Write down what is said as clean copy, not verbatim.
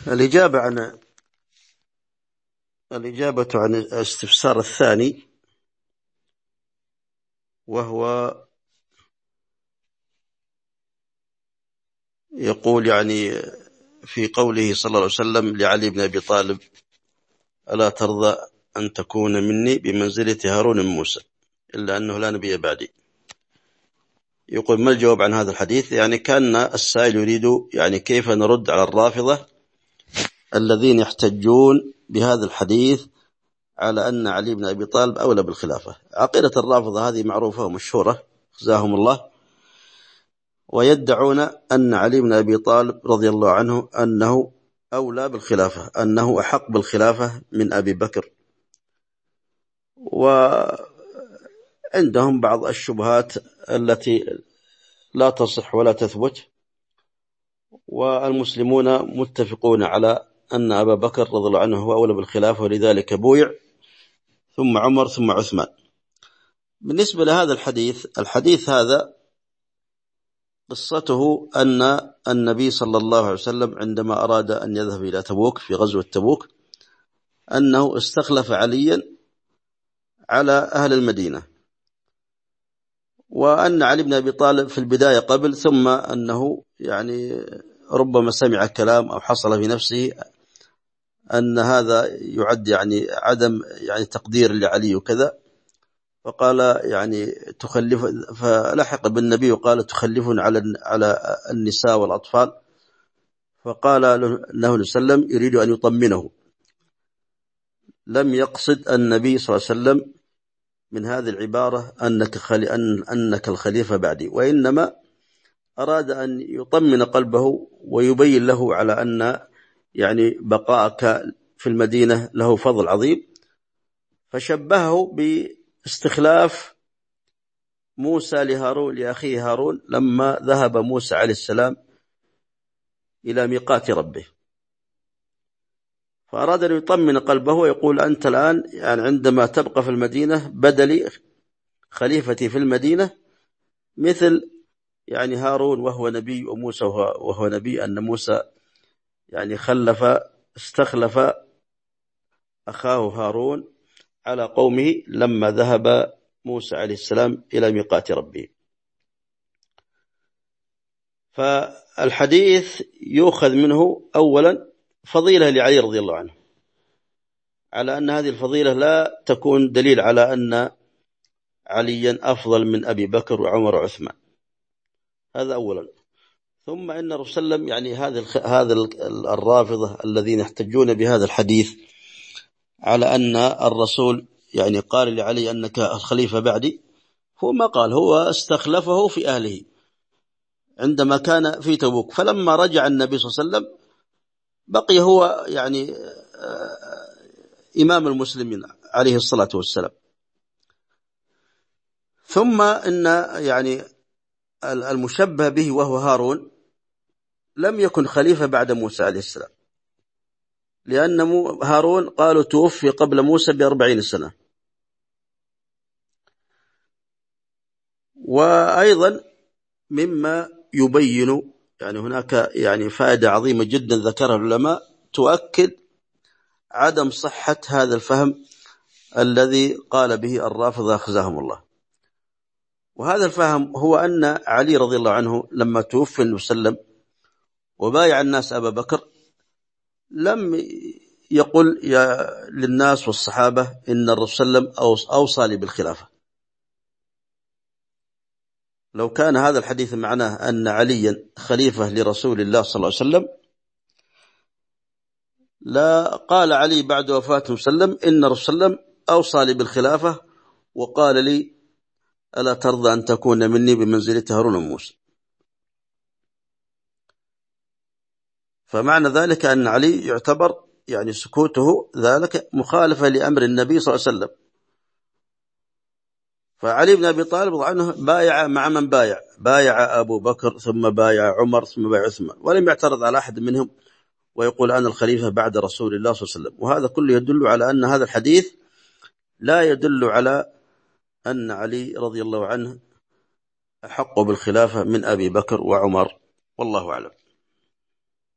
الإجابة عن الاستفسار الثاني، وهو يقول يعني في قوله صلى الله عليه وسلم لعلي بن أبي طالب: ألا ترضى أن تكون مني بمنزلة هارون من موسى إلا أنه لا نبي بعدي. يقول: ما الجواب عن هذا الحديث؟ يعني كان السائل يريد يعني كيف نرد على الرافضة الذين يحتجون بهذا الحديث على أن علي بن أبي طالب أولى بالخلافة. عقيدة الرافضة هذه معروفة ومشهورة جزاهم الله، ويدعون أن علي بن أبي طالب رضي الله عنه أنه أولى بالخلافة، أنه أحق بالخلافة من أبي بكر. وعندهم بعض الشبهات التي لا تصح ولا تثبت، والمسلمون متفقون على أن أبا بكر رضي الله عنه هو أولى بالخلافة، ولذلك بويع، ثم عمر، ثم عثمان. بالنسبة لهذا الحديث هذا قصته أن النبي صلى الله عليه وسلم عندما أراد أن يذهب إلى تبوك في غزوة تبوك أنه استخلف عليا على أهل المدينة، وأن علي بن أبي طالب في البداية قبل، ثم أنه يعني ربما سمع كلام أو حصل في نفسه أن هذا يعد يعني عدم يعني تقدير لعلي وكذا، فقال يعني فلحق بالنبي وقال: تخلفون على النساء والأطفال. فقال له وسلم يريد أن يطمنه، لم يقصد النبي صلى الله عليه وسلم من هذه العبارة أنك الخليفة بعدي، وإنما أراد أن يطمن قلبه ويبين له على أن يعني بقاءك في المدينة له فضل عظيم. فشبهه باستخلاف موسى لأخيه هارون لما ذهب موسى عليه السلام إلى ميقات ربه، فأراد أن يطمن قلبه ويقول: أنت الآن يعني عندما تبقى في المدينة بدلي خليفتي في المدينة، مثل يعني هارون وهو نبي، وموسى وهو نبي، أن موسى يعني استخلف أخاه هارون على قومه لما ذهب موسى عليه السلام إلى ميقات ربه. فالحديث يؤخذ منه أولا فضيلة لعلي رضي الله عنه، على أن هذه الفضيلة لا تكون دليل على أن عليا أفضل من أبي بكر وعمر وعثمان، هذا أولا. ثم إن الرسول صلى الله عليه وسلم يعني هذا الرافضة الذين يحتجون بهذا الحديث على أن الرسول يعني قال لعلي أنك الخليفة بعدي، هو ما قال، هو استخلفه في أهله عندما كان في تبوك، فلما رجع النبي صلى الله عليه وسلم بقي هو يعني إمام المسلمين عليه الصلاة والسلام. ثم إن يعني المشبه به وهو هارون لم يكن خليفة بعد موسى عليه السلام، لأن هارون قالوا توفي قبل موسى ب40 سنة. وأيضا مما يبين يعني هناك يعني فائدة عظيمة جدا ذكرها العلماء تؤكد عدم صحة هذا الفهم الذي قال به الرافضة أخزاهم الله. وهذا الفهم هو أن علي رضي الله عنه لما توفي النبي صلى الله عليه وسلم وبايع الناس أبا بكر لم يقل للناس والصحابة إن الرسول صلى الله عليه وسلم أوصى لي بالخلافة. لو كان هذا الحديث معناه أن عليا خليفة لرسول الله صلى الله عليه وسلم لا قال علي بعد وفاته صلى الله عليه وسلم: إن الرسول صلى الله عليه وسلم أوصى لي بالخلافة وقال لي: ألا ترضى أن تكون مني بمنزلة هارون وموسى. فمعنى ذلك أن علي يعتبر يعني سكوته ذلك مخالفة لأمر النبي صلى الله عليه وسلم. فعلي بن أبي طالب عنه بايع مع من بايع أبو بكر، ثم بايع عمر، ثم بايع عثمان، ولم يعترض على أحد منهم ويقول أنا الخليفة بعد رسول الله صلى الله عليه وسلم. وهذا كله يدل على أن هذا الحديث لا يدل على أن علي رضي الله عنه أحق بالخلافة من أبي بكر وعمر، والله أعلم.